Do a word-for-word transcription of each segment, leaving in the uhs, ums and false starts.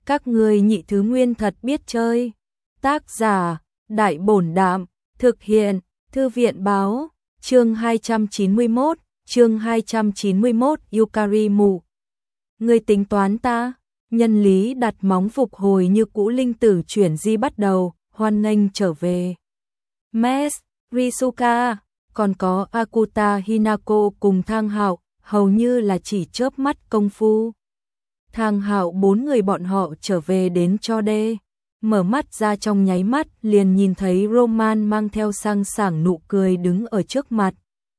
Các ngươi nhị thứ nguyên thật biết chơi. Tác giả, Đại Bổn Đạm, thực hiện, Thư viện Báo, chương hai trăm chín mươi mốt, chương hai trăm chín mươi mốt Yukari mù. Ngươi tính toán ta, nhân lý đặt móng phục hồi như cũ linh tử chuyển di bắt đầu, hoan nghênh trở về. Mes, Risuka, còn có Akuta Hinako cùng Thang Hạo, hầu như là chỉ chớp mắt công phu. Thang Hạo bốn người bọn họ trở về đến cho đê, mở mắt ra trong nháy mắt liền nhìn thấy Roman mang theo sang sảng nụ cười đứng ở trước mặt.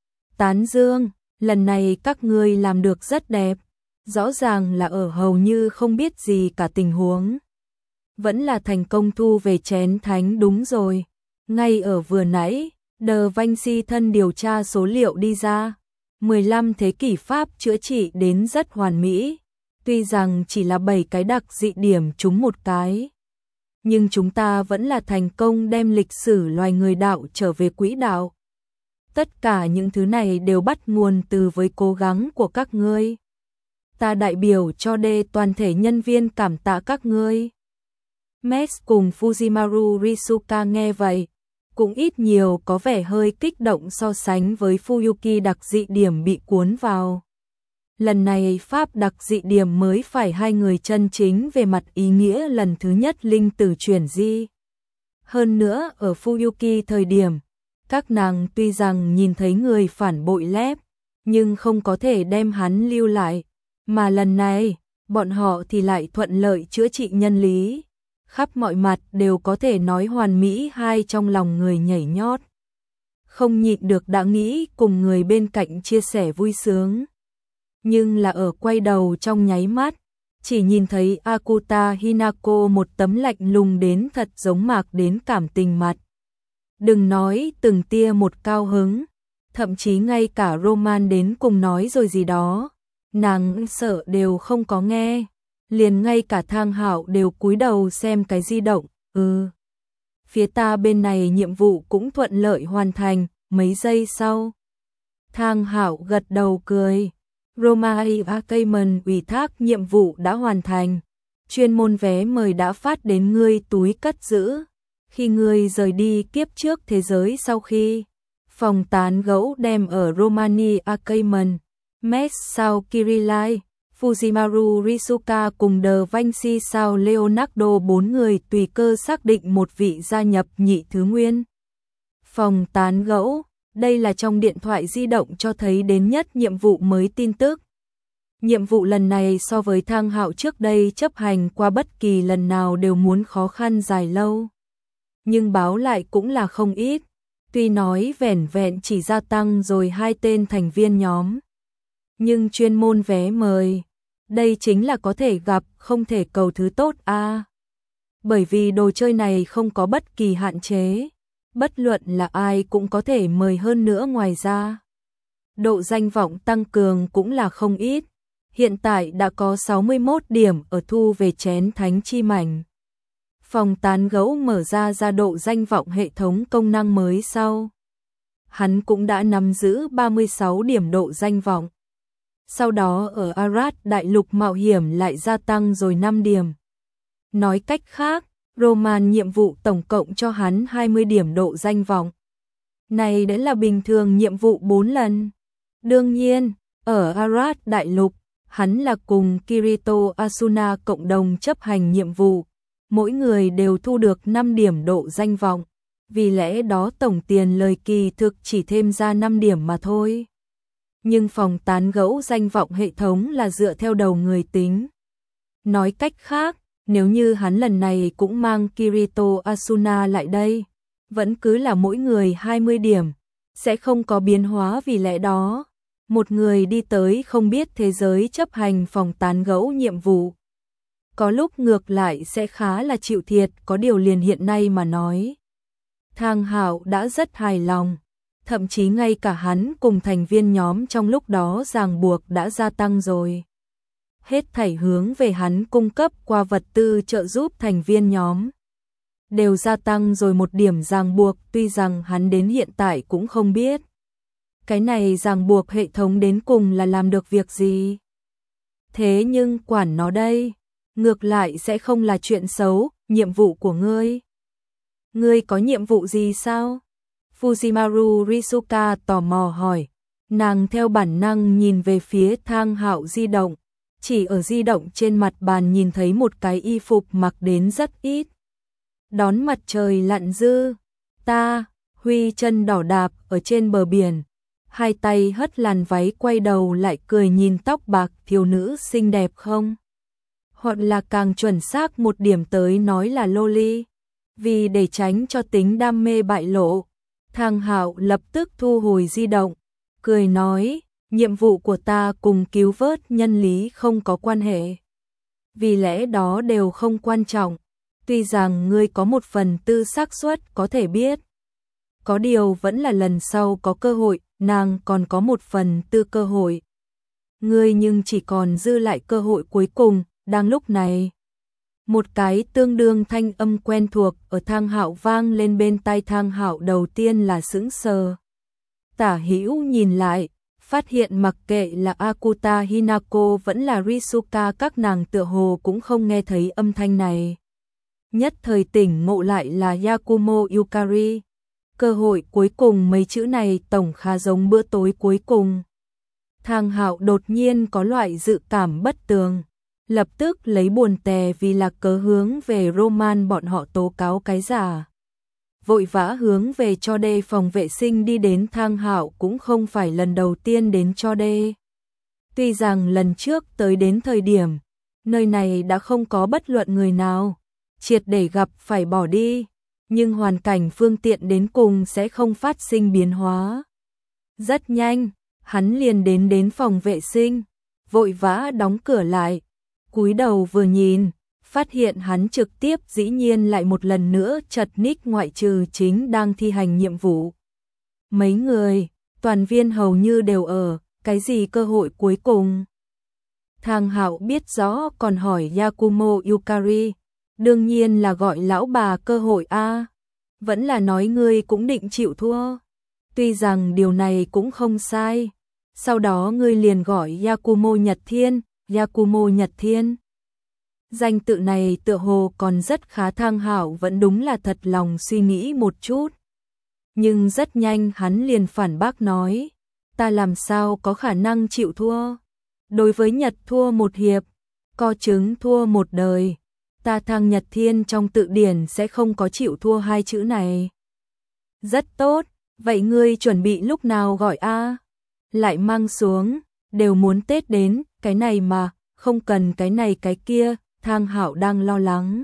Tán dương, lần này các ngươi làm được rất đẹp, rõ ràng là ở hầu như không biết gì cả tình huống. Vẫn là thành công thu về chén thánh đúng rồi, ngay ở vừa nãy, The Vinci thân điều tra số liệu đi ra, mười lăm thế kỷ Pháp chữa trị đến rất hoàn mỹ. Tuy rằng chỉ là bảy cái đặc dị điểm trúng một cái, nhưng chúng ta vẫn là thành công đem lịch sử loài người đạo trở về quỹ đạo. Tất cả những thứ này đều bắt nguồn từ với cố gắng của các ngươi. Ta đại biểu cho đê toàn thể nhân viên cảm tạ các ngươi. Mes cùng Fujimaru Risuka nghe vậy, cũng ít nhiều có vẻ hơi kích động so sánh với Fuyuki đặc dị điểm bị cuốn vào. Lần này Pháp đặc dị điểm mới phải hai người chân chính về mặt ý nghĩa lần thứ nhất linh tử chuyển di. Hơn nữa ở Fuyuki thời điểm, các nàng tuy rằng nhìn thấy người phản bội lép, nhưng không có thể đem hắn lưu lại, mà lần này, bọn họ thì lại thuận lợi chữa trị nhân lý. Khắp mọi mặt đều có thể nói hoàn mỹ hai trong lòng người nhảy nhót. Không nhịn được đã nghĩ cùng người bên cạnh chia sẻ vui sướng. Nhưng là ở quay đầu trong nháy mắt, chỉ nhìn thấy Akuta Hinako một tấm lạnh lùng đến thật giống mạc đến cảm tình mặt. Đừng nói từng tia một cao hứng, thậm chí ngay cả Roman đến cùng nói rồi gì đó, nàng sợ đều không có nghe, liền ngay cả Thang Hạo đều cúi đầu xem cái di động, ừ. Phía ta bên này nhiệm vụ cũng thuận lợi hoàn thành, mấy giây sau. Thang Hạo gật đầu cười. Romai Ackerman ủy thác nhiệm vụ đã hoàn thành, chuyên môn vé mời đã phát đến ngươi túi cất giữ. Khi ngươi rời đi kiếp trước thế giới sau khi phòng tán gẫu đem ở Romani Ackerman, Mes sao Kirillai, Fujimaru Risuka cùng The Vinci sao Leonardo bốn người tùy cơ xác định một vị gia nhập nhị thứ nguyên. Phòng tán gẫu. Đây là trong điện thoại di động cho thấy đến nhất nhiệm vụ mới tin tức. Nhiệm vụ lần này so với Thang Hạo trước đây chấp hành qua bất kỳ lần nào đều muốn khó khăn dài lâu. Nhưng báo lại cũng là không ít. Tuy nói vẻn vẹn chỉ gia tăng rồi hai tên thành viên nhóm. Nhưng chuyên môn vé mời. Đây chính là có thể gặp không thể cầu thứ tốt a. À. Bởi vì đồ chơi này không có bất kỳ hạn chế. Bất luận là ai cũng có thể mời hơn nữa ngoài ra. Độ danh vọng tăng cường cũng là không ít. Hiện tại đã có sáu mươi mốt điểm ở thu về chén thánh chi mảnh. Phòng tán gẫu mở ra ra độ danh vọng hệ thống công năng mới sau. Hắn cũng đã nắm giữ ba mươi sáu điểm độ danh vọng. Sau đó ở Arad đại lục mạo hiểm lại gia tăng rồi năm điểm. Nói cách khác, Roman nhiệm vụ tổng cộng cho hắn hai mươi điểm độ danh vọng. Này đã là bình thường nhiệm vụ bốn lần. Đương nhiên, ở Arad đại lục, hắn là cùng Kirito Asuna cộng đồng chấp hành nhiệm vụ. Mỗi người đều thu được năm điểm độ danh vọng. Vì lẽ đó tổng tiền lời kỳ thực chỉ thêm ra năm điểm mà thôi. Nhưng phòng tán gẫu danh vọng hệ thống là dựa theo đầu người tính. Nói cách khác, nếu như hắn lần này cũng mang Kirito Asuna lại đây, vẫn cứ là mỗi người hai mươi điểm, sẽ không có biến hóa vì lẽ đó. Một người đi tới không biết thế giới chấp hành phòng tán gẫu nhiệm vụ. Có lúc ngược lại sẽ khá là chịu thiệt, có điều liền hiện nay mà nói. Thang Hạo đã rất hài lòng, thậm chí ngay cả hắn cùng thành viên nhóm trong lúc đó ràng buộc đã gia tăng rồi. Hết thảy hướng về hắn cung cấp qua vật tư trợ giúp thành viên nhóm. Đều gia tăng rồi một điểm ràng buộc, tuy rằng hắn đến hiện tại cũng không biết. Cái này ràng buộc hệ thống đến cùng là làm được việc gì? Thế nhưng quản nó đây, ngược lại sẽ không là chuyện xấu, nhiệm vụ của ngươi. Ngươi có nhiệm vụ gì sao? Fujimaru Risuka tò mò hỏi. Nàng theo bản năng nhìn về phía Thang Hạo di động, chỉ ở di động trên mặt bàn nhìn thấy một cái y phục mặc đến rất ít. Đón mặt trời lặn dư, ta, Huy chân đỏ đạp ở trên bờ biển, hai tay hất làn váy quay đầu lại cười nhìn tóc bạc thiếu nữ xinh đẹp không? Hoặc là càng chuẩn xác một điểm tới nói là loli. Vì để tránh cho tính đam mê bại lộ, Thang Hạo lập tức thu hồi di động, cười nói, nhiệm vụ của ta cùng cứu vớt nhân lý không có quan hệ. Vì lẽ đó đều không quan trọng, tuy rằng ngươi có một phần tư xác suất có thể biết. Có điều vẫn là lần sau có cơ hội, nàng còn có một phần tư cơ hội. Ngươi nhưng chỉ còn dư lại cơ hội cuối cùng, đang lúc này. Một cái tương đương thanh âm quen thuộc ở Thang Hạo vang lên bên tai Thang Hạo, đầu tiên là sững sờ. Tả hữu nhìn lại, phát hiện mặc kệ là Akuta Hinako vẫn là Risuka các nàng tựa hồ cũng không nghe thấy âm thanh này. Nhất thời tỉnh ngộ lại là Yakumo Yukari. Cơ hội cuối cùng, mấy chữ này tổng khá giống bữa tối cuối cùng. Thang Hạo đột nhiên có loại dự cảm bất tường, lập tức lấy buồn tè vì là cớ hướng về Roman bọn họ tố cáo cái giả. Vội vã hướng về cho đê phòng vệ sinh đi đến. Thang Hạo cũng không phải lần đầu tiên đến cho đê. Tuy rằng lần trước tới đến thời điểm, nơi này đã không có bất luận người nào, triệt để gặp phải bỏ đi, nhưng hoàn cảnh phương tiện đến cùng sẽ không phát sinh biến hóa. Rất nhanh, hắn liền đến đến phòng vệ sinh, vội vã đóng cửa lại, cúi đầu vừa nhìn, phát hiện hắn trực tiếp dĩ nhiên lại một lần nữa chật ních, ngoại trừ chính đang thi hành nhiệm vụ. Mấy người, toàn viên hầu như đều ở, cái gì cơ hội cuối cùng? Thang Hạo biết rõ còn hỏi Yakumo Yukari, đương nhiên là gọi lão bà cơ hội a. Vẫn là nói ngươi cũng định chịu thua. Tuy rằng điều này cũng không sai. Sau đó ngươi liền gọi Yakumo Nhật Thiên, Yakumo Nhật Thiên. Danh tự này tựa hồ còn rất khá. Thang Hạo vẫn đúng là thật lòng suy nghĩ một chút. Nhưng rất nhanh hắn liền phản bác nói, ta làm sao có khả năng chịu thua. Đối với Nhật thua một hiệp, co chứng thua một đời. Ta Thang Nhật Thiên trong tự điển sẽ không có chịu thua hai chữ này. Rất tốt, vậy ngươi chuẩn bị lúc nào gọi a? Lại mang xuống, đều muốn Tết đến, cái này mà, không cần cái này cái kia. Thang Hạo đang lo lắng.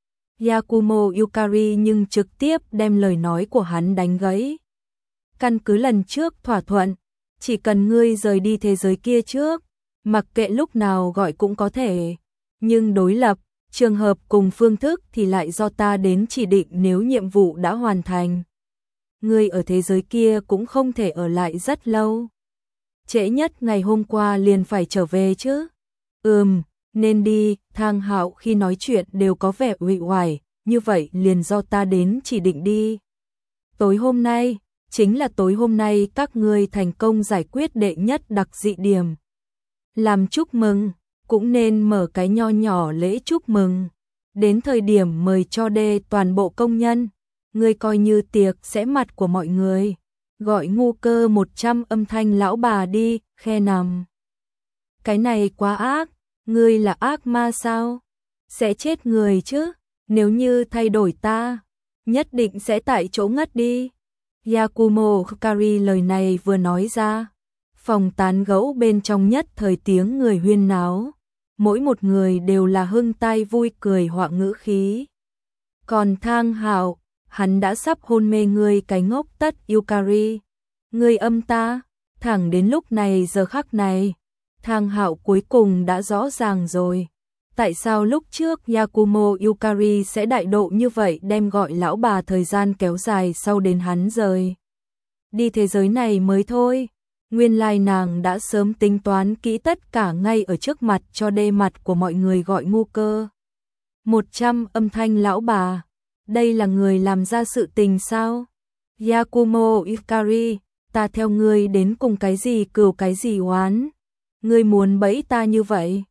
Yakumo Yukari nhưng trực tiếp đem lời nói của hắn đánh gãy. Căn cứ lần trước thỏa thuận, chỉ cần ngươi rời đi thế giới kia trước, mặc kệ lúc nào gọi cũng có thể. Nhưng đối lập, trường hợp cùng phương thức thì lại do ta đến chỉ định. Nếu nhiệm vụ đã hoàn thành, ngươi ở thế giới kia cũng không thể ở lại rất lâu. Trễ nhất ngày hôm qua liền phải trở về chứ. Ừm, nên đi. Thang Hạo khi nói chuyện đều có vẻ uể oải, như vậy liền do ta đến chỉ định đi. Tối hôm nay, chính là tối hôm nay các ngươi thành công giải quyết đệ nhất đặc dị điểm. Làm chúc mừng, cũng nên mở cái nho nhỏ lễ chúc mừng. Đến thời điểm mời cho đê toàn bộ công nhân, ngươi coi như tiệc sẽ mặt của mọi người. Gọi ngu cơ một trăm âm thanh lão bà đi, khe nằm. Cái này quá ác, ngươi là ác ma sao? Sẽ chết người chứ, nếu như thay đổi ta, nhất định sẽ tại chỗ ngất đi. Yakumo Yukari lời này vừa nói ra, phòng tán gẫu bên trong nhất thời tiếng người huyên náo. Mỗi một người đều là hưng tai vui cười họa ngữ khí. Còn Thang Hạo, hắn đã sắp hôn mê. Ngươi cái ngốc tất Yukari, ngươi âm ta. Thẳng đến lúc này giờ khắc này, Thang Hạo cuối cùng đã rõ ràng rồi. Tại sao lúc trước Yakumo Yukari sẽ đại độ như vậy, đem gọi lão bà thời gian kéo dài sau đến hắn rời đi thế giới này mới thôi. Nguyên lai nàng đã sớm tính toán kỹ tất cả ngay ở trước mặt cho đê mặt của mọi người gọi ngu cơ. Một trăm âm thanh lão bà, đây là người làm ra sự tình sao? Yakumo Yukari, ta theo ngươi đến cùng cái gì cừu cái gì oán? Ngươi muốn bẫy ta như vậy?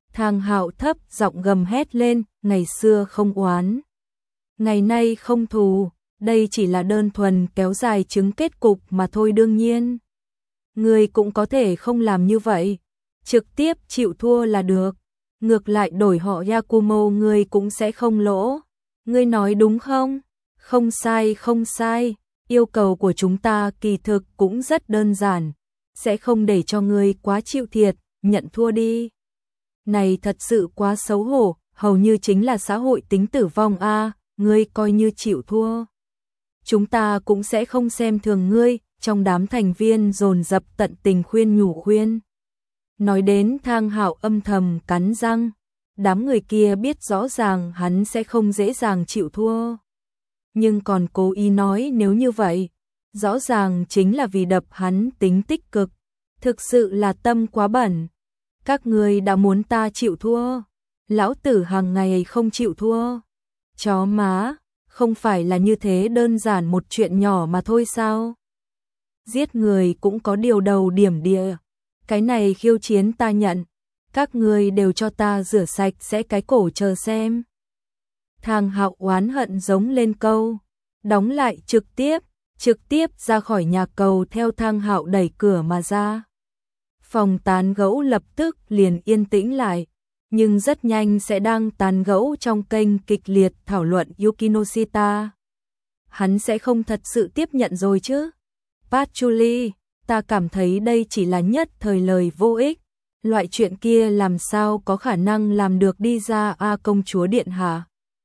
Thang Hạo thấp giọng gầm hét lên, ngày xưa không oán, ngày nay không thù, đây chỉ là đơn thuần kéo dài chứng kết cục mà thôi. Đương nhiên, ngươi cũng có thể không làm như vậy, trực tiếp chịu thua là được, ngược lại đổi họ Yakumo ngươi cũng sẽ không lỗ. Ngươi nói đúng không? Không sai không sai, yêu cầu của chúng ta kỳ thực cũng rất đơn giản, sẽ không để cho ngươi quá chịu thiệt, nhận thua đi. Này thật sự quá xấu hổ, hầu như chính là xã hội tính tử vong a, ngươi coi như chịu thua. Chúng ta cũng sẽ không xem thường ngươi, trong đám thành viên dồn dập tận tình khuyên nhủ khuyên. Nói đến Thang Hạo âm thầm cắn răng, đám người kia biết rõ ràng hắn sẽ không dễ dàng chịu thua. Nhưng còn cố ý nói nếu như vậy, rõ ràng chính là vì đập hắn tính tích cực, thực sự là tâm quá bẩn. Các ngươi đã muốn ta chịu thua, lão tử hàng ngày không chịu thua. Chó má, không phải là như thế đơn giản một chuyện nhỏ mà thôi sao? Giết người cũng có điều đầu điểm địa, cái này khiêu chiến ta nhận, các ngươi đều cho ta rửa sạch sẽ cái cổ chờ xem. Thang Hạo oán hận giống lên câu, đóng lại trực tiếp, trực tiếp ra khỏi nhà cầu theo Thang Hạo đẩy cửa mà ra. Phòng tán gẫu lập tức liền yên tĩnh lại, nhưng rất nhanh sẽ đang tán gẫu trong kênh kịch liệt thảo luận Yukinoshita. Hắn sẽ không thật sự tiếp nhận rồi chứ? Patchouli, ta cảm thấy đây chỉ là nhất thời lời vô ích, loại chuyện kia làm sao có khả năng làm được đi ra a công chúa điện hạ.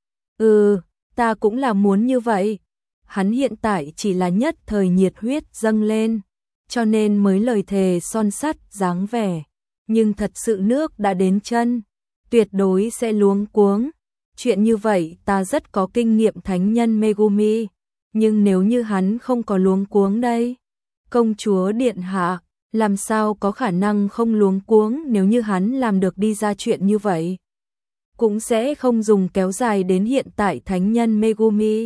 Ừ, ta cũng là muốn như vậy. Hắn hiện tại chỉ là nhất thời nhiệt huyết dâng lên, cho nên mới lời thề son sắt dáng vẻ, nhưng thật sự nước đã đến chân, tuyệt đối sẽ luống cuống. Chuyện như vậy ta rất có kinh nghiệm thánh nhân Megumi, nhưng nếu như hắn không có luống cuống đây, công chúa điện hạ, làm sao có khả năng không luống cuống nếu như hắn làm được đi ra chuyện như vậy. Cũng sẽ không dùng kéo dài đến hiện tại thánh nhân Megumi.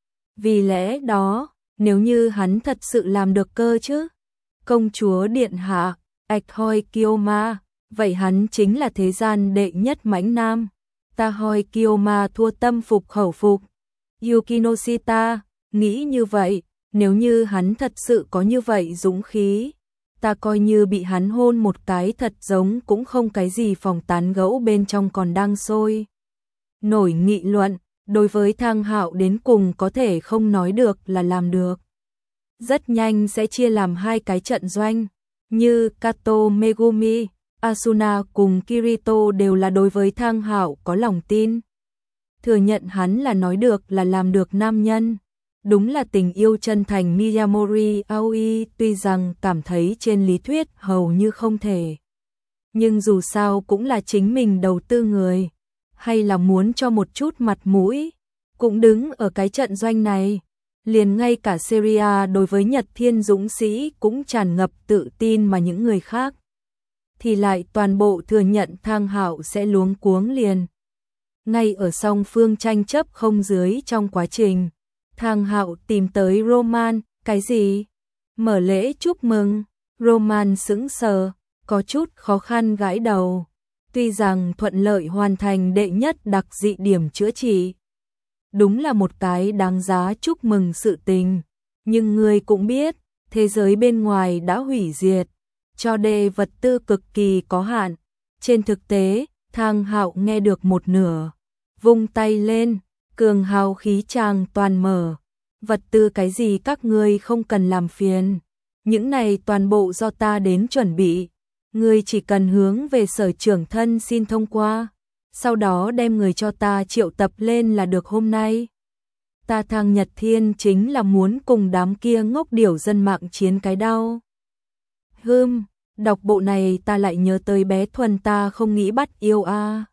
Vì lẽ đó, nếu như hắn thật sự làm được cơ chứ, công chúa điện hạ, ạch hoi Kiyoma, vậy hắn chính là thế gian đệ nhất mãnh nam. Ta hoi Kiyoma thua tâm phục khẩu phục. Yukinoshita, nghĩ như vậy, nếu như hắn thật sự có như vậy dũng khí, ta coi như bị hắn hôn một cái thật giống cũng không cái gì. Phòng tán gẫu bên trong còn đang sôi nổi nghị luận, đối với Thang Hạo đến cùng có thể không nói được là làm được. Rất nhanh sẽ chia làm hai cái trận doanh, như Kato Megumi, Asuna cùng Kirito đều là đối với Thang Hạo có lòng tin. Thừa nhận hắn là nói được là làm được nam nhân. Đúng là tình yêu chân thành. Miyamori Aoi tuy rằng cảm thấy trên lý thuyết hầu như không thể, nhưng dù sao cũng là chính mình đầu tư người, hay là muốn cho một chút mặt mũi, cũng đứng ở cái trận doanh này. Liền ngay cả Seria đối với Nhật Thiên Dũng Sĩ cũng tràn ngập tự tin, mà những người khác thì lại toàn bộ thừa nhận Thang Hạo sẽ luống cuống liền. Ngay ở song phương tranh chấp không dưới trong quá trình, Thang Hạo tìm tới Roman. Cái gì? Mở lễ chúc mừng? Roman sững sờ, có chút khó khăn gãi đầu. Tuy rằng thuận lợi hoàn thành đệ nhất đặc dị điểm chữa trị, đúng là một cái đáng giá chúc mừng sự tình, nhưng người cũng biết, thế giới bên ngoài đã hủy diệt, cho đề vật tư cực kỳ có hạn. Trên thực tế, Thang Hạo nghe được một nửa, vung tay lên, cường hào khí tràng toàn mở. Vật tư cái gì các ngươi không cần làm phiền, những này toàn bộ do ta đến chuẩn bị. Ngươi chỉ cần hướng về sở trưởng thân xin thông qua, sau đó đem người cho ta triệu tập lên là được. Hôm nay ta Thang Nhật Thiên chính là muốn cùng đám kia ngốc điểu dân mạng chiến cái đau. Hừm, đọc bộ này ta lại nhớ tới bé Thuần, ta không nghĩ bắt yêu a. À.